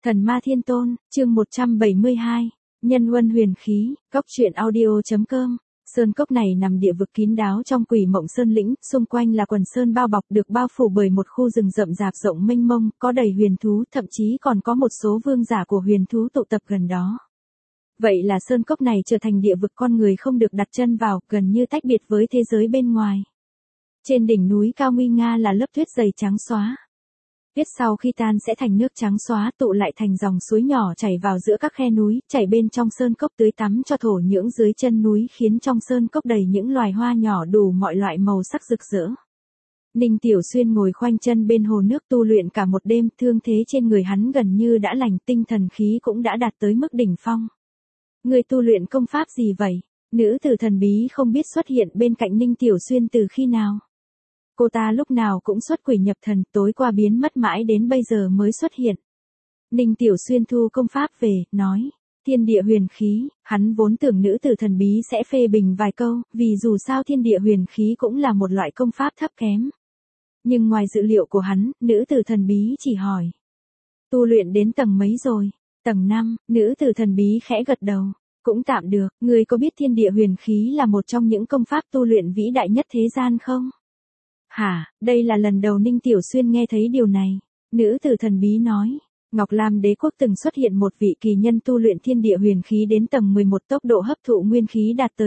Thần Ma Thiên Tôn, chương 172, Nhân Huân Huyền Khí, Cốc truyện audio.com. Sơn cốc này nằm địa vực kín đáo trong Quỷ Mộng Sơn lĩnh, xung quanh là quần sơn bao bọc được bao phủ bởi một khu rừng rậm rạp rộng mênh mông, có đầy huyền thú, thậm chí còn có một số vương giả của huyền thú tụ tập gần đó. Vậy là sơn cốc này trở thành địa vực con người không được đặt chân vào, gần như tách biệt với thế giới bên ngoài. Trên đỉnh núi cao nguy nga là lớp tuyết dày trắng xóa. Tuyết sau khi tan sẽ thành nước trắng xóa, tụ lại thành dòng suối nhỏ chảy vào giữa các khe núi, chảy bên trong sơn cốc tưới tắm cho thổ nhưỡng dưới chân núi, khiến trong sơn cốc đầy những loài hoa nhỏ đủ mọi loại màu sắc rực rỡ. Ninh Tiểu Xuyên ngồi khoanh chân bên hồ nước tu luyện cả một đêm, thương thế trên người hắn gần như đã lành, tinh thần khí cũng đã đạt tới mức đỉnh phong. Người tu luyện công pháp gì vậy? Nữ tử thần bí không biết xuất hiện bên cạnh Ninh Tiểu Xuyên từ khi nào. Cô ta lúc nào cũng xuất quỷ nhập thần, tối qua biến mất mãi đến bây giờ mới xuất hiện. Ninh Tiểu Xuyên thu công pháp về, nói, thiên địa huyền khí, hắn vốn tưởng nữ tử thần bí sẽ phê bình vài câu, vì dù sao thiên địa huyền khí cũng là một loại công pháp thấp kém. Nhưng ngoài dự liệu của hắn, nữ tử thần bí chỉ hỏi, tu luyện đến tầng mấy rồi? Tầng 5, nữ tử thần bí khẽ gật đầu. Cũng tạm được, người có biết thiên địa huyền khí là một trong những công pháp tu luyện vĩ đại nhất thế gian không? Hả, đây là lần đầu Ninh Tiểu Xuyên nghe thấy điều này. Nữ tử thần bí nói, Ngọc Lam Đế quốc từng xuất hiện một vị kỳ nhân tu luyện thiên địa huyền khí đến tầng 11, tốc độ hấp thụ nguyên khí đạt tới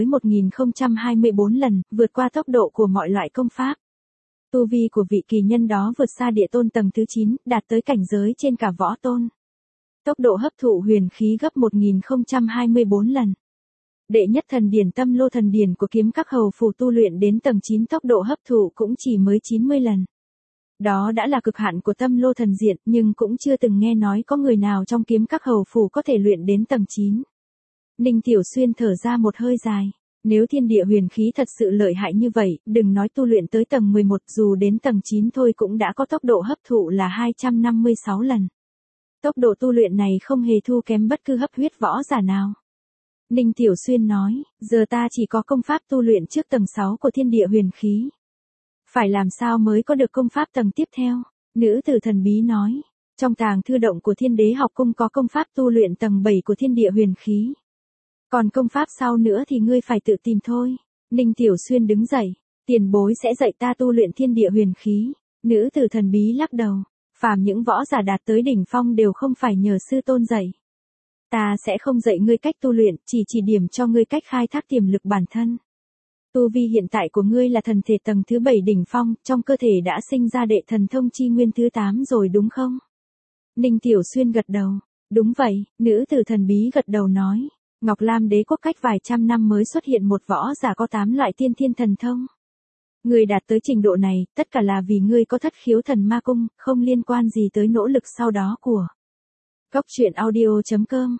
1024 lần, vượt qua tốc độ của mọi loại công pháp. Tu vi của vị kỳ nhân đó vượt xa địa tôn tầng thứ 9, đạt tới cảnh giới trên cả võ tôn. Tốc độ hấp thụ huyền khí gấp 1024 lần. Đệ nhất thần điển Tâm Lô thần điển của kiếm các hầu phủ tu luyện đến tầng 9, tốc độ hấp thụ cũng chỉ mới 90 lần. Đó đã là cực hạn của Tâm Lô thần diện, nhưng cũng chưa từng nghe nói có người nào trong kiếm các hầu phủ có thể luyện đến tầng 9. Ninh Tiểu Xuyên thở ra một hơi dài. Nếu thiên địa huyền khí thật sự lợi hại như vậy, đừng nói tu luyện tới tầng 11, dù đến tầng 9 thôi cũng đã có tốc độ hấp thụ là 256 lần. Tốc độ tu luyện này không hề thua kém bất cứ hấp huyết võ giả nào. Ninh Tiểu Xuyên nói, giờ ta chỉ có công pháp tu luyện trước tầng 6 của thiên địa huyền khí. Phải làm sao mới có được công pháp tầng tiếp theo? Nữ tử thần bí nói, trong tàng thư động của Thiên Đế học cung có công pháp tu luyện tầng 7 của thiên địa huyền khí. Còn công pháp sau nữa thì ngươi phải tự tìm thôi. Ninh Tiểu Xuyên đứng dậy, tiền bối sẽ dạy ta tu luyện thiên địa huyền khí. Nữ tử thần bí lắc đầu, phàm những võ giả đạt tới đỉnh phong đều không phải nhờ sư tôn dạy. Ta sẽ không dạy ngươi cách tu luyện, chỉ điểm cho ngươi cách khai thác tiềm lực bản thân. Tu vi hiện tại của ngươi là thần thể tầng thứ 7 đỉnh phong, trong cơ thể đã sinh ra đệ thần thông chi nguyên thứ 8 rồi đúng không? Ninh Tiểu Xuyên gật đầu, đúng vậy. Nữ tử thần bí gật đầu nói, Ngọc Lam Đế quốc cách vài trăm năm mới xuất hiện một võ giả có 8 loại tiên thiên thần thông. Ngươi đạt tới trình độ này, tất cả là vì ngươi có thất khiếu thần ma cung, không liên quan gì tới nỗ lực sau đó của Cốc truyện audio.com.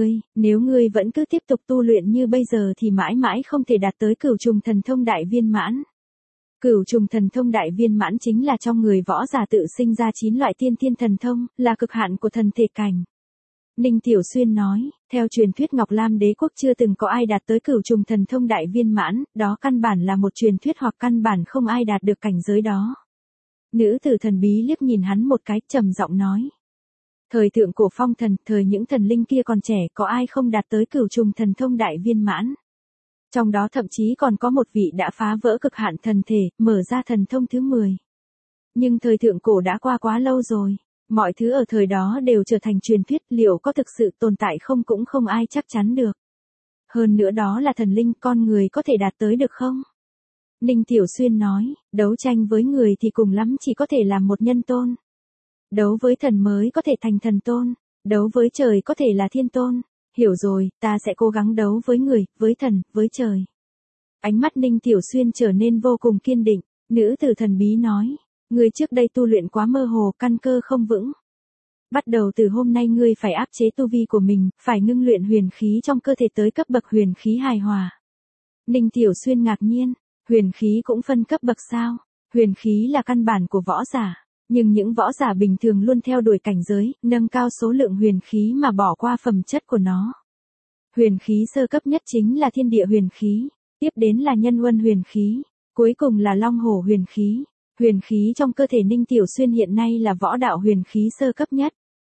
Nếu ngươi vẫn cứ tiếp tục tu luyện như bây giờ thì mãi mãi không thể đạt tới cửu trùng thần thông đại viên mãn. Cửu trùng thần thông đại viên mãn chính là trong người võ giả tự sinh ra 9 loại tiên thiên thần thông, là cực hạn của thần thể cảnh. Ninh Tiểu Xuyên nói, theo truyền thuyết Ngọc Lam Đế quốc chưa từng có ai đạt tới cửu trùng thần thông đại viên mãn, đó căn bản là một truyền thuyết hoặc căn bản không ai đạt được cảnh giới đó. Nữ tử thần bí liếc nhìn hắn một cái, trầm giọng nói. Thời thượng cổ phong thần, thời những thần linh kia còn trẻ, có ai không đạt tới cửu trùng thần thông đại viên mãn. Trong đó thậm chí còn có một vị đã phá vỡ cực hạn thần thể, mở ra thần thông thứ 10. Nhưng thời thượng cổ đã qua quá lâu rồi. Mọi thứ ở thời đó đều trở thành truyền thuyết, liệu có thực sự tồn tại không cũng không ai chắc chắn được. Hơn nữa đó là thần linh, con người có thể đạt tới được không? Ninh Tiểu Xuyên nói, đấu tranh với người thì cùng lắm chỉ có thể làm một nhân tôn. Đấu với thần mới có thể thành thần tôn, đấu với trời có thể là thiên tôn. Hiểu rồi, ta sẽ cố gắng đấu với người, với thần, với trời. Ánh mắt Ninh Tiểu Xuyên trở nên vô cùng kiên định. Nữ tử thần bí nói, ngươi trước đây tu luyện quá mơ hồ, căn cơ không vững. Bắt đầu từ hôm nay ngươi phải áp chế tu vi của mình, phải ngưng luyện huyền khí trong cơ thể tới cấp bậc huyền khí hài hòa. Ninh Tiểu Xuyên ngạc nhiên, huyền khí cũng phân cấp bậc sao? Huyền khí là căn bản của võ giả, nhưng những võ giả bình thường luôn theo đuổi cảnh giới, nâng cao số lượng huyền khí mà bỏ qua phẩm chất của nó. Huyền khí sơ cấp nhất chính là thiên địa huyền khí, tiếp đến là nhân huân huyền khí, cuối cùng là long hổ huyền khí. Huyền khí trong cơ thể Ninh Tiểu Xuyên hiện nay là võ đạo huyền khí sơ cấp nhất.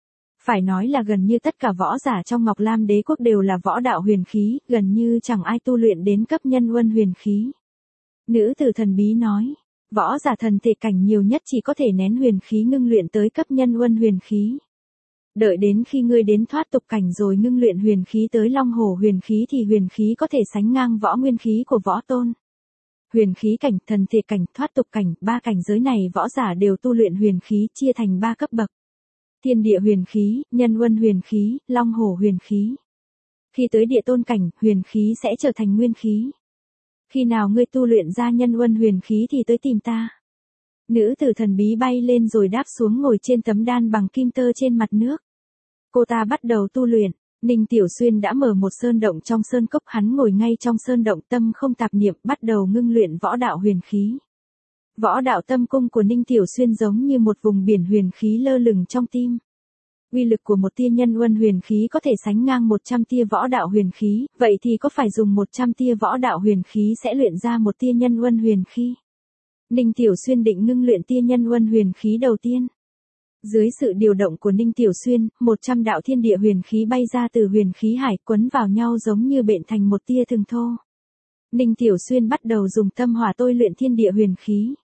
Phải nói là gần như tất cả võ giả trong Ngọc Lam Đế quốc đều là võ đạo huyền khí, gần như chẳng ai tu luyện đến cấp nhân luân huyền khí. Nữ tử thần bí nói, võ giả thần thể cảnh nhiều nhất chỉ có thể nén huyền khí ngưng luyện tới cấp nhân luân huyền khí. Đợi đến khi ngươi đến thoát tục cảnh rồi ngưng luyện huyền khí tới long hổ huyền khí thì huyền khí có thể sánh ngang võ nguyên khí của võ tôn. Huyền khí cảnh, thần thể cảnh, thoát tục cảnh, ba cảnh giới này võ giả đều tu luyện huyền khí chia thành ba cấp bậc. Thiên địa huyền khí, nhân luân huyền khí, long hổ huyền khí. Khi tới địa tôn cảnh, huyền khí sẽ trở thành nguyên khí. Khi nào ngươi tu luyện ra nhân luân huyền khí thì tới tìm ta. Nữ tử thần bí bay lên rồi đáp xuống ngồi trên tấm đan bằng kim tơ trên mặt nước. Cô ta bắt đầu tu luyện. Ninh Tiểu Xuyên đã mở một sơn động trong sơn cốc, hắn ngồi ngay trong sơn động tâm không tạp niệm, bắt đầu ngưng luyện võ đạo huyền khí. Võ đạo tâm cung của Ninh Tiểu Xuyên giống như một vùng biển huyền khí lơ lửng trong tim. Uy lực của một tia nhân luân huyền khí có thể sánh ngang 100 tia võ đạo huyền khí, vậy thì có phải dùng 100 tia võ đạo huyền khí sẽ luyện ra một tia nhân luân huyền khí? Ninh Tiểu Xuyên định ngưng luyện tia nhân luân huyền khí đầu tiên. Dưới sự điều động của Ninh Tiểu Xuyên, 100 đạo thiên địa huyền khí bay ra từ huyền khí hải quấn vào nhau giống như bện thành một tia thừng thô. Ninh Tiểu Xuyên bắt đầu dùng tâm hỏa tôi luyện thiên địa huyền khí.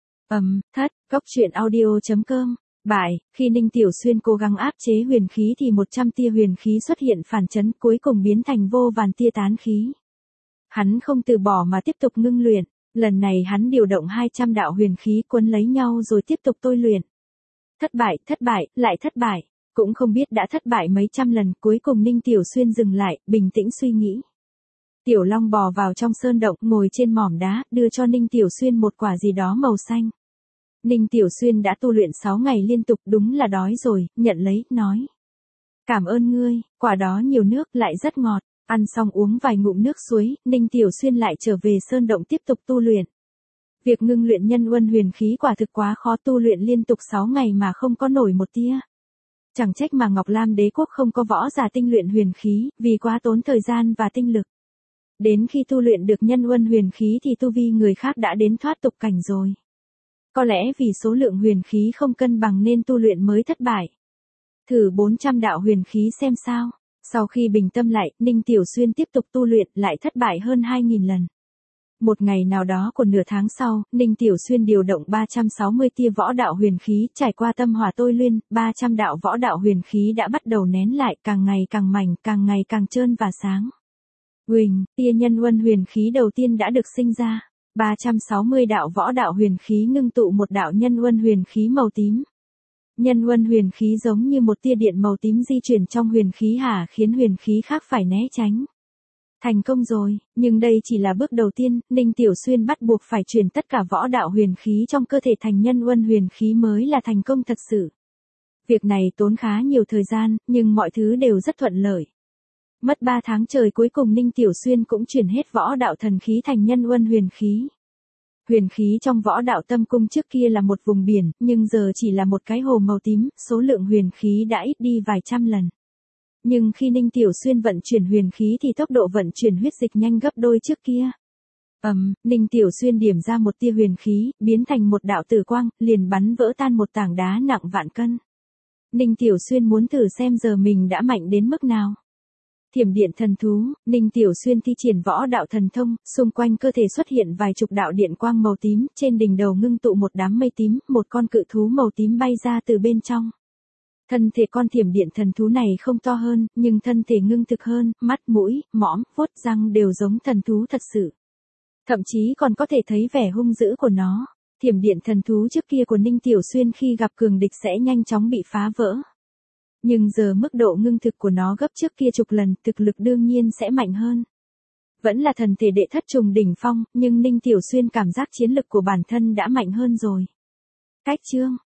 Cốc truyện audio.com. Bại, khi Ninh Tiểu Xuyên cố gắng áp chế huyền khí thì 100 tia huyền khí xuất hiện phản chấn cuối cùng biến thành vô vàn tia tán khí. Hắn không từ bỏ mà tiếp tục ngưng luyện, lần này hắn điều động 200 đạo huyền khí quấn lấy nhau rồi tiếp tục tôi luyện. Thất bại, lại thất bại, cũng không biết đã thất bại mấy trăm lần, cuối cùng Ninh Tiểu Xuyên dừng lại, bình tĩnh suy nghĩ. Tiểu Long bò vào trong sơn động, ngồi trên mỏm đá, đưa cho Ninh Tiểu Xuyên một quả gì đó màu xanh. Ninh Tiểu Xuyên đã tu luyện 6 ngày liên tục, đúng là đói rồi, nhận lấy, nói. Cảm ơn ngươi, quả đó nhiều nước lại rất ngọt, ăn xong uống vài ngụm nước suối, Ninh Tiểu Xuyên lại trở về sơn động tiếp tục tu luyện. Việc ngưng luyện nhân luân huyền khí quả thực quá khó, tu luyện liên tục 6 ngày mà không có nổi một tia. Chẳng trách mà Ngọc Lam Đế quốc không có võ giả tinh luyện huyền khí, vì quá tốn thời gian và tinh lực. Đến khi tu luyện được nhân luân huyền khí thì tu vi người khác đã đến thoát tục cảnh rồi. Có lẽ vì số lượng huyền khí không cân bằng nên tu luyện mới thất bại. Thử 400 đạo huyền khí xem sao. Sau khi bình tâm lại, Ninh Tiểu Xuyên tiếp tục tu luyện, lại thất bại hơn 2.000 lần. Một ngày nào đó của nửa tháng sau, Ninh Tiểu Xuyên điều động 360 tia võ đạo huyền khí, trải qua tâm hỏa tôi luyện, 300 đạo võ đạo huyền khí đã bắt đầu nén lại, càng ngày càng mảnh, càng ngày càng trơn và sáng. Huỳnh, tia nhân luân huyền khí đầu tiên đã được sinh ra. 360 đạo võ đạo huyền khí ngưng tụ một đạo nhân luân huyền khí màu tím. Nhân luân huyền khí giống như một tia điện màu tím di chuyển trong huyền khí hà, khiến huyền khí khác phải né tránh. Thành công rồi, nhưng đây chỉ là bước đầu tiên, Ninh Tiểu Xuyên bắt buộc phải chuyển tất cả võ đạo huyền khí trong cơ thể thành nhân luân huyền khí mới là thành công thật sự. Việc này tốn khá nhiều thời gian, nhưng mọi thứ đều rất thuận lợi. Mất 3 tháng trời cuối cùng Ninh Tiểu Xuyên cũng chuyển hết võ đạo thần khí thành nhân luân huyền khí. Huyền khí trong võ đạo tâm cung trước kia là một vùng biển, nhưng giờ chỉ là một cái hồ màu tím, số lượng huyền khí đã ít đi vài trăm lần. Nhưng khi Ninh Tiểu Xuyên vận chuyển huyền khí thì tốc độ vận chuyển huyết dịch nhanh gấp đôi trước kia. Ninh Tiểu Xuyên điểm ra một tia huyền khí, biến thành một đạo tử quang, liền bắn vỡ tan một tảng đá nặng vạn cân. Ninh Tiểu Xuyên muốn thử xem giờ mình đã mạnh đến mức nào. Thiểm điện thần thú, Ninh Tiểu Xuyên thi triển võ đạo thần thông, xung quanh cơ thể xuất hiện vài chục đạo điện quang màu tím, trên đỉnh đầu ngưng tụ một đám mây tím, một con cự thú màu tím bay ra từ bên trong. Thân thể con thiểm điện thần thú này không to hơn, nhưng thân thể ngưng thực hơn, mắt, mũi, mõm, vuốt răng đều giống thần thú thật sự. Thậm chí còn có thể thấy vẻ hung dữ của nó. Thiểm điện thần thú trước kia của Ninh Tiểu Xuyên khi gặp cường địch sẽ nhanh chóng bị phá vỡ. Nhưng giờ mức độ ngưng thực của nó gấp trước kia chục lần, thực lực đương nhiên sẽ mạnh hơn. Vẫn là thần thể đệ thất trùng đỉnh phong, nhưng Ninh Tiểu Xuyên cảm giác chiến lực của bản thân đã mạnh hơn rồi. Cách chương